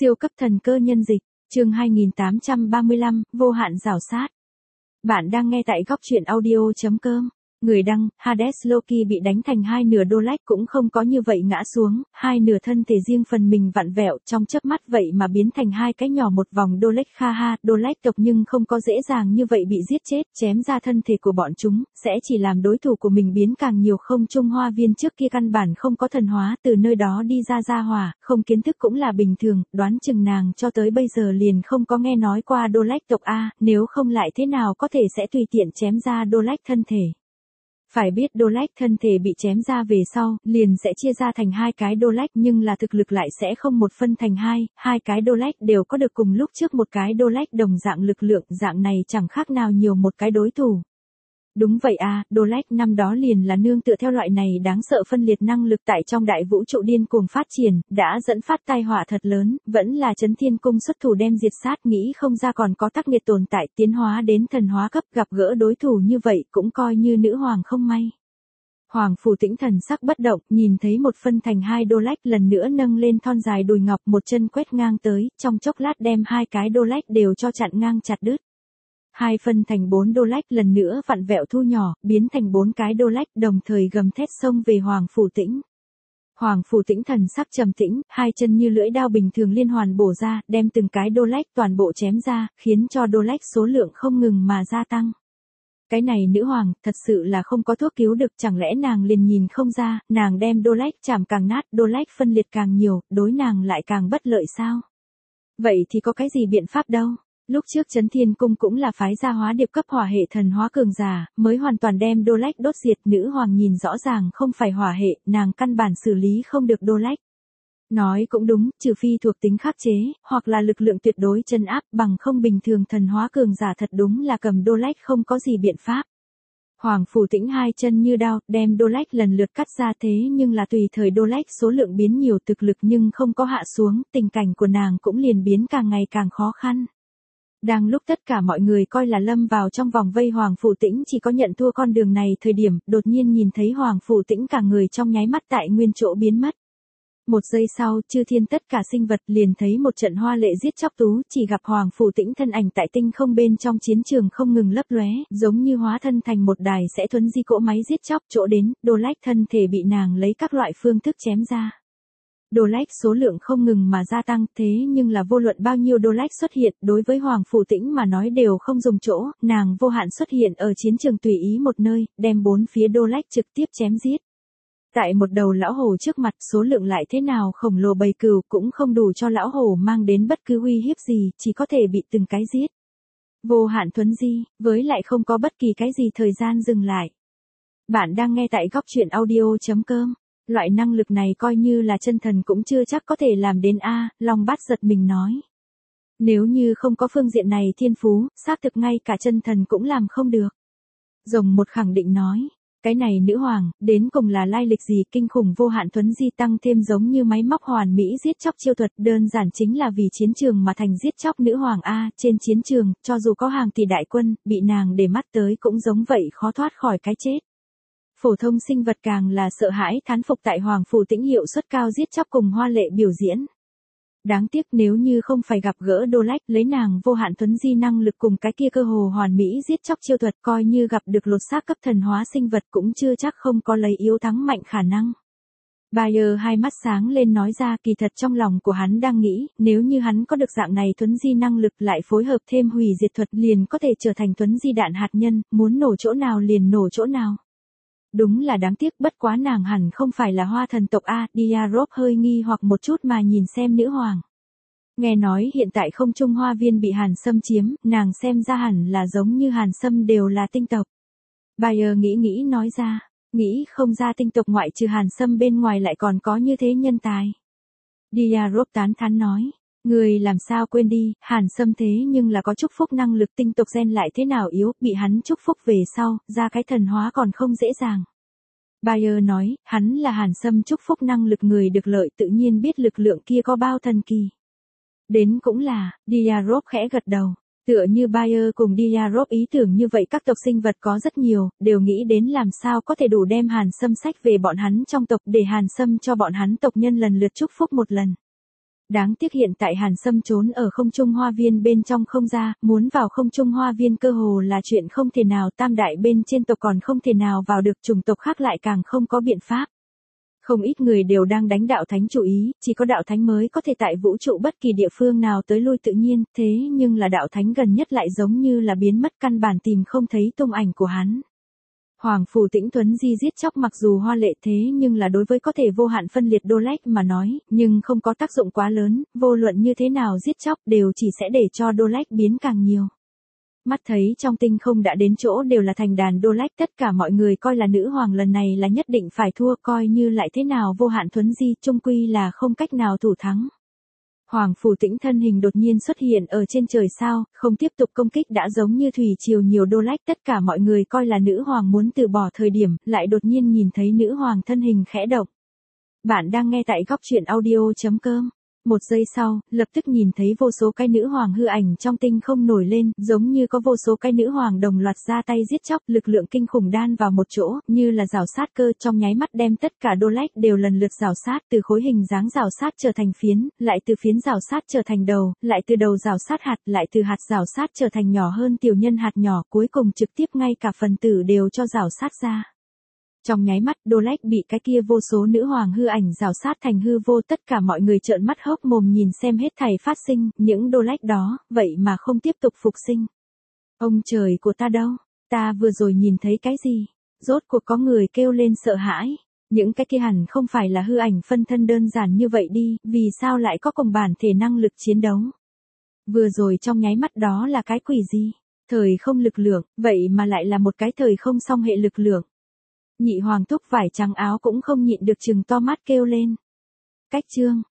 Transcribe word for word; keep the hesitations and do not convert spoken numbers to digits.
Siêu cấp thần cơ nhân dịch, chương hai nghìn tám trăm ba mươi lăm, vô hạn rào sát. Bạn đang nghe tại góc truyện audio chấm com. Người đăng, Hades Loki bị đánh thành hai nửa, Dolech cũng không có như vậy ngã xuống, hai nửa thân thể riêng phần mình vặn vẹo, trong chớp mắt vậy mà biến thành hai cái nhỏ một vòng. Dolech kha ha, Dolech tộc nhưng không có dễ dàng như vậy bị giết chết, chém ra thân thể của bọn chúng, sẽ chỉ làm đối thủ của mình biến càng nhiều. Không Trung Hoa Viên trước kia căn bản không có thần hóa, từ nơi đó đi ra ra hỏa, không kiến thức cũng là bình thường, đoán chừng nàng cho tới bây giờ liền không có nghe nói qua Dolech tộc a, nếu không lại thế nào có thể sẽ tùy tiện chém ra Dolech thân thể. Phải biết Dolech thân thể bị chém ra về sau, liền sẽ chia ra thành hai cái Dolech, nhưng là thực lực lại sẽ không một phân thành hai, hai cái Dolech đều có được cùng lúc trước một cái Dolech đồng dạng lực lượng, dạng này chẳng khác nào nhiều một cái đối thủ. Đúng vậy à, Dolech năm đó liền là nương tựa theo loại này đáng sợ phân liệt năng lực tại trong đại vũ trụ điên cuồng phát triển, đã dẫn phát tai họa thật lớn, vẫn là Chấn Thiên Cung xuất thủ đem diệt sát, nghĩ không ra còn có tác nghiệt tồn tại, tiến hóa đến thần hóa cấp, gặp gỡ đối thủ như vậy cũng coi như nữ hoàng không may. Hoàng Phủ Tĩnh thần sắc bất động, nhìn thấy một phân thành hai Dolech lần nữa nâng lên thon dài đùi ngọc, một chân quét ngang tới, trong chốc lát đem hai cái Dolech đều cho chặn ngang chặt đứt. Hai phân thành bốn Dolech lần nữa vặn vẹo thu nhỏ, biến thành bốn cái Dolech, đồng thời gầm thét xông về Hoàng Phủ Tĩnh. Hoàng Phủ Tĩnh thần sắc trầm tĩnh, hai chân như lưỡi dao bình thường liên hoàn bổ ra, đem từng cái Dolech toàn bộ chém ra, khiến cho Dolech số lượng không ngừng mà gia tăng. Cái này nữ hoàng, thật sự là không có thuốc cứu được, chẳng lẽ nàng liền nhìn không ra, nàng đem Dolech chảm càng nát, Dolech phân liệt càng nhiều, đối nàng lại càng bất lợi sao? Vậy thì có cái gì biện pháp đâu? Lúc trước Chấn Thiên Cung cũng là phái gia hóa điệp cấp hỏa hệ thần hóa cường giả, mới hoàn toàn đem Dolech đốt diệt. Nữ hoàng nhìn rõ ràng không phải hỏa hệ, nàng căn bản xử lý không được Dolech. Nói cũng đúng, trừ phi thuộc tính khắc chế, hoặc là lực lượng tuyệt đối chân áp, bằng không bình thường thần hóa cường giả thật đúng là cầm Dolech không có gì biện pháp. Hoàng Phủ Tĩnh hai chân như đao, đem Dolech lần lượt cắt ra, thế nhưng là tùy thời Dolech số lượng biến nhiều, thực lực nhưng không có hạ xuống, tình cảnh của nàng cũng liền biến càng ngày càng khó khăn. Đang lúc tất cả mọi người coi là lâm vào trong vòng vây, Hoàng Phủ Tĩnh chỉ có nhận thua con đường này thời điểm, đột nhiên nhìn thấy Hoàng Phủ Tĩnh cả người trong nháy mắt tại nguyên chỗ biến mất. Một giây sau, chư thiên tất cả sinh vật liền thấy một trận hoa lệ giết chóc tú, chỉ gặp Hoàng Phủ Tĩnh thân ảnh tại tinh không bên trong chiến trường không ngừng lấp lóe, giống như hóa thân thành một đài sẽ thuấn di cỗ máy giết chóc, chỗ đến, Dolech thân thể bị nàng lấy các loại phương thức chém ra. Dolech số lượng không ngừng mà gia tăng, thế nhưng là vô luận bao nhiêu Dolech xuất hiện, đối với Hoàng Phủ Tĩnh mà nói đều không dùng chỗ, nàng vô hạn xuất hiện ở chiến trường tùy ý một nơi, đem bốn phía Dolech trực tiếp chém giết. Tại một đầu lão hổ trước mặt, số lượng lại thế nào khổng lồ bầy cừu cũng không đủ cho lão hổ mang đến bất cứ uy hiếp gì, chỉ có thể bị từng cái giết. Vô hạn thuấn di, với lại không có bất kỳ cái gì thời gian dừng lại. Bạn đang nghe tại góc truyện audio chấm com. Loại năng lực này coi như là chân thần cũng chưa chắc có thể làm đến a, Long Bát giật mình nói. Nếu như không có phương diện này thiên phú, xác thực ngay cả chân thần cũng làm không được. Rồng một khẳng định nói, cái này nữ hoàng, đến cùng là lai lịch gì, kinh khủng vô hạn thuấn di tăng thêm giống như máy móc hoàn mỹ giết chóc chiêu thuật, đơn giản chính là vì chiến trường mà thành giết chóc nữ hoàng a, trên chiến trường, cho dù có hàng tỷ đại quân, bị nàng để mắt tới cũng giống vậy khó thoát khỏi cái chết. Phổ thông sinh vật càng là sợ hãi thán phục tại Hoàng Phủ Tĩnh hiệu suất cao giết chóc cùng hoa lệ biểu diễn. Đáng tiếc nếu như không phải gặp gỡ Dolech, lấy nàng vô hạn thuấn di năng lực cùng cái kia cơ hồ hoàn mỹ giết chóc chiêu thuật, coi như gặp được lột xác cấp thần hóa sinh vật cũng chưa chắc không có lấy yếu thắng mạnh khả năng. Bayer hai mắt sáng lên nói ra, kỳ thật trong lòng của hắn đang nghĩ, nếu như hắn có được dạng này thuấn di năng lực lại phối hợp thêm hủy diệt thuật liền có thể trở thành thuấn di đạn hạt nhân, muốn nổ chỗ nào liền nổ chỗ nào. Đúng là đáng tiếc, bất quá nàng hẳn không phải là hoa thần tộc a, Diarop hơi nghi hoặc một chút mà nhìn xem nữ hoàng. Nghe nói hiện tại Không Trung Hoa Viên bị Hàn Sâm chiếm, nàng xem ra hẳn là giống như Hàn Sâm đều là tinh tộc. Bayer nghĩ nghĩ nói ra, nghĩ không ra tinh tộc ngoại trừ Hàn Sâm bên ngoài lại còn có như thế nhân tài. Diarop tán thán nói, người làm sao quên đi, Hàn Sâm thế nhưng là có chúc phúc năng lực, tinh tộc gen lại thế nào yếu, bị hắn chúc phúc về sau, ra cái thần hóa còn không dễ dàng. Bayer nói, hắn là Hàn Sâm chúc phúc năng lực người được lợi, tự nhiên biết lực lượng kia có bao thần kỳ. Đến cũng là, Diarop khẽ gật đầu, tựa như Bayer cùng Diarop ý tưởng như vậy, các tộc sinh vật có rất nhiều, đều nghĩ đến làm sao có thể đủ đem Hàn Sâm sách về bọn hắn trong tộc, để Hàn Sâm cho bọn hắn tộc nhân lần lượt chúc phúc một lần. Đáng tiếc hiện tại Hàn Sâm trốn ở không trung hoa viên bên trong không ra, muốn vào không trung hoa viên cơ hồ là chuyện không thể nào, tam đại bên trên tộc còn không thể nào vào được, chủng tộc khác lại càng không có biện pháp. Không ít người đều đang đánh đạo thánh chủ ý, chỉ có đạo thánh mới có thể tại vũ trụ bất kỳ địa phương nào tới lui tự nhiên, thế nhưng là đạo thánh gần nhất lại giống như là biến mất, căn bản tìm không thấy tung ảnh của hắn. Hoàng Phủ Tĩnh Tuấn Di giết chóc mặc dù hoa lệ thế nhưng là đối với có thể vô hạn phân liệt Đô Lách mà nói, nhưng không có tác dụng quá lớn, vô luận như thế nào giết chóc đều chỉ sẽ để cho Đô Lách biến càng nhiều. Mắt thấy trong tinh không đã đến chỗ đều là thành đàn Đô Lách, tất cả mọi người coi là nữ hoàng lần này là nhất định phải thua, coi như lại thế nào vô hạn Thuấn Di chung quy là không cách nào thủ thắng. Hoàng Phủ Tĩnh thân hình đột nhiên xuất hiện ở trên trời sao, không tiếp tục công kích đã giống như thủy triều nhiều Đô Lách, tất cả mọi người coi là nữ hoàng muốn từ bỏ thời điểm, lại đột nhiên nhìn thấy nữ hoàng thân hình khẽ động. Bạn đang nghe tại góc truyện audio chấm com. Một giây sau, lập tức nhìn thấy vô số cái nữ hoàng hư ảnh trong tinh không nổi lên, giống như có vô số cái nữ hoàng đồng loạt ra tay giết chóc, lực lượng kinh khủng đan vào một chỗ, như là rào sát cơ, trong nháy mắt đem tất cả Đô Lách đều lần lượt rào sát, từ khối hình dáng rào sát trở thành phiến, lại từ phiến rào sát trở thành đầu, lại từ đầu rào sát hạt, lại từ hạt rào sát trở thành nhỏ hơn tiểu nhân hạt nhỏ, cuối cùng trực tiếp ngay cả phần tử đều cho rào sát ra. Trong nháy mắt, Đô Lách bị cái kia vô số nữ hoàng hư ảnh rào sát thành hư vô, tất cả mọi người trợn mắt hốc mồm nhìn xem hết thảy phát sinh, những Đô Lách đó, vậy mà không tiếp tục phục sinh. Ông trời của ta đâu? Ta vừa rồi nhìn thấy cái gì? Rốt cuộc có người kêu lên sợ hãi. Những cái kia hẳn không phải là hư ảnh phân thân đơn giản như vậy đi, vì sao lại có cùng bản thể năng lực chiến đấu? Vừa rồi trong nháy mắt đó là cái quỷ gì? Thời không lực lượng, vậy mà lại là một cái thời không song hệ lực lượng. Nhị hoàng thúc vải trắng áo cũng không nhịn được trừng to mắt kêu lên. Cách chương,